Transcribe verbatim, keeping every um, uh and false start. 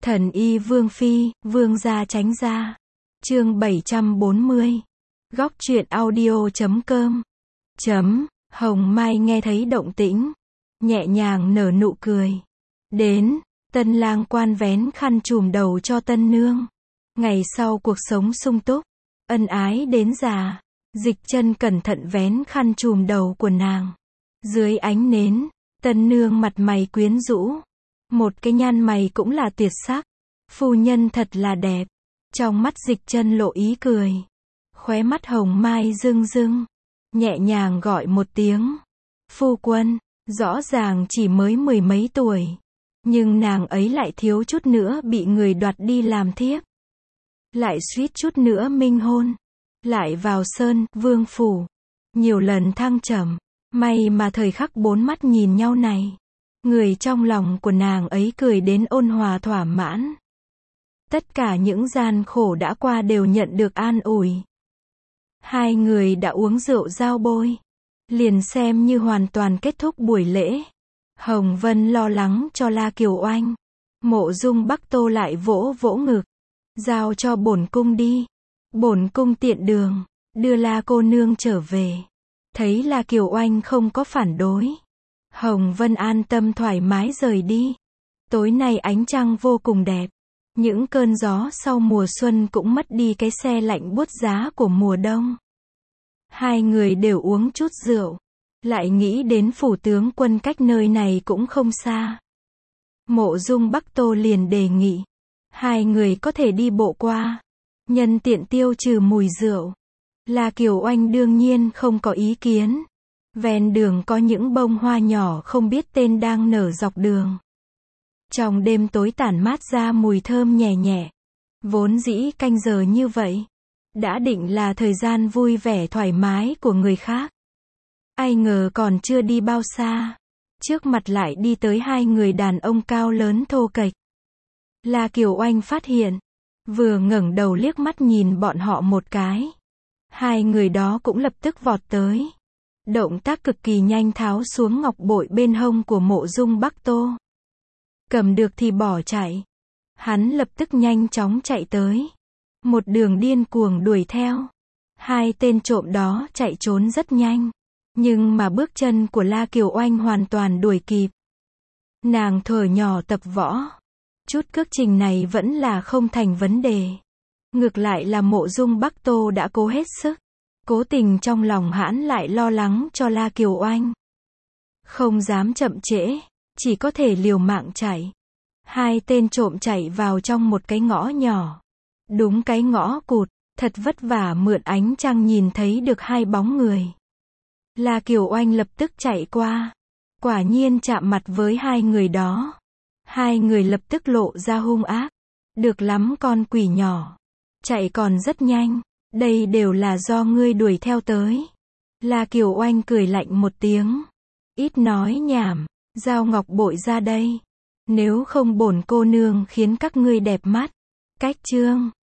Thần y Vương Phi, Vương gia tránh ra. Chương bảy trăm bốn mươi. Góc truyện audio chấm com. Chấm. Hồng Mai nghe thấy động tĩnh, nhẹ nhàng nở nụ cười. Đến, tân lang quan vén khăn trùm đầu cho tân nương. Ngày sau cuộc sống sung túc, ân ái đến già. Dịch chân cẩn thận vén khăn trùm đầu của nàng. Dưới ánh nến, tân nương mặt mày quyến rũ. Một cái nhăn mày cũng là tuyệt sắc. Phu nhân thật là đẹp. Trong mắt dịch chân lộ ý cười. Khóe mắt Hồng Mai rưng rưng. Nhẹ nhàng gọi một tiếng. Phu quân, rõ ràng chỉ mới mười mấy tuổi. Nhưng nàng ấy lại thiếu chút nữa bị người đoạt đi làm thiếp. Lại suýt chút nữa minh hôn. Lại vào sơn, vương phủ. Nhiều lần thăng trầm. May mà thời khắc bốn mắt nhìn nhau này. Người trong lòng của nàng ấy cười đến ôn hòa thỏa mãn. Tất cả những gian khổ đã qua đều nhận được an ủi. Hai người đã uống rượu giao bôi. Liền xem như hoàn toàn kết thúc buổi lễ. Hồng Vân lo lắng cho La Kiều Oanh. Mộ Dung Bắc Tô lại vỗ vỗ ngực. Giao cho bổn cung đi. Bổn cung tiện đường, đưa La cô nương trở về. Thấy La Kiều Oanh không có phản đối. Hồng Vân an tâm thoải mái rời đi. Tối nay ánh trăng vô cùng đẹp. Những cơn gió sau mùa xuân cũng mất đi cái se lạnh buốt giá của mùa đông. Hai người đều uống chút rượu. Lại nghĩ đến phủ tướng quân cách nơi này cũng không xa. Mộ Dung Bắc Tô liền đề nghị. Hai người có thể đi bộ qua. Nhân tiện tiêu trừ mùi rượu. La Kiều Oanh đương nhiên không có ý kiến. Ven đường có những bông hoa nhỏ không biết tên đang nở dọc đường. Trong đêm tối tản mát ra mùi thơm nhẹ nhẹ. Vốn dĩ canh giờ như vậy. Đã định là thời gian vui vẻ thoải mái của người khác. Ai ngờ còn chưa đi bao xa. Trước mặt lại đi tới hai người đàn ông cao lớn thô kệch. La Kiều Oanh phát hiện. Vừa ngẩng đầu liếc mắt nhìn bọn họ một cái. Hai người đó cũng lập tức vọt tới. Động tác cực kỳ nhanh tháo xuống ngọc bội bên hông của Mộ Dung Bắc Tô. Cầm được thì bỏ chạy. Hắn lập tức nhanh chóng chạy tới. Một đường điên cuồng đuổi theo. Hai tên trộm đó chạy trốn rất nhanh. Nhưng mà bước chân của La Kiều Oanh hoàn toàn đuổi kịp. Nàng thuở nhỏ tập võ. Chút cước trình này vẫn là không thành vấn đề. Ngược lại là Mộ Dung Bắc Tô đã cố hết sức. Cố tình trong lòng hãn lại lo lắng cho La Kiều Oanh. Không dám chậm trễ. Chỉ có thể liều mạng chạy. Hai tên trộm chạy vào trong một cái ngõ nhỏ. Đúng cái ngõ cụt. Thật vất vả mượn ánh trăng nhìn thấy được hai bóng người. La Kiều Oanh lập tức chạy qua. Quả nhiên chạm mặt với hai người đó. Hai người lập tức lộ ra hung ác. Được lắm con quỷ nhỏ. Chạy còn rất nhanh. Đây đều là do ngươi đuổi theo tới. La Kiều Oanh cười lạnh một tiếng. Ít nói nhảm. Giao ngọc bội ra đây. Nếu không bổn cô nương khiến các ngươi đẹp mắt. Cách chương.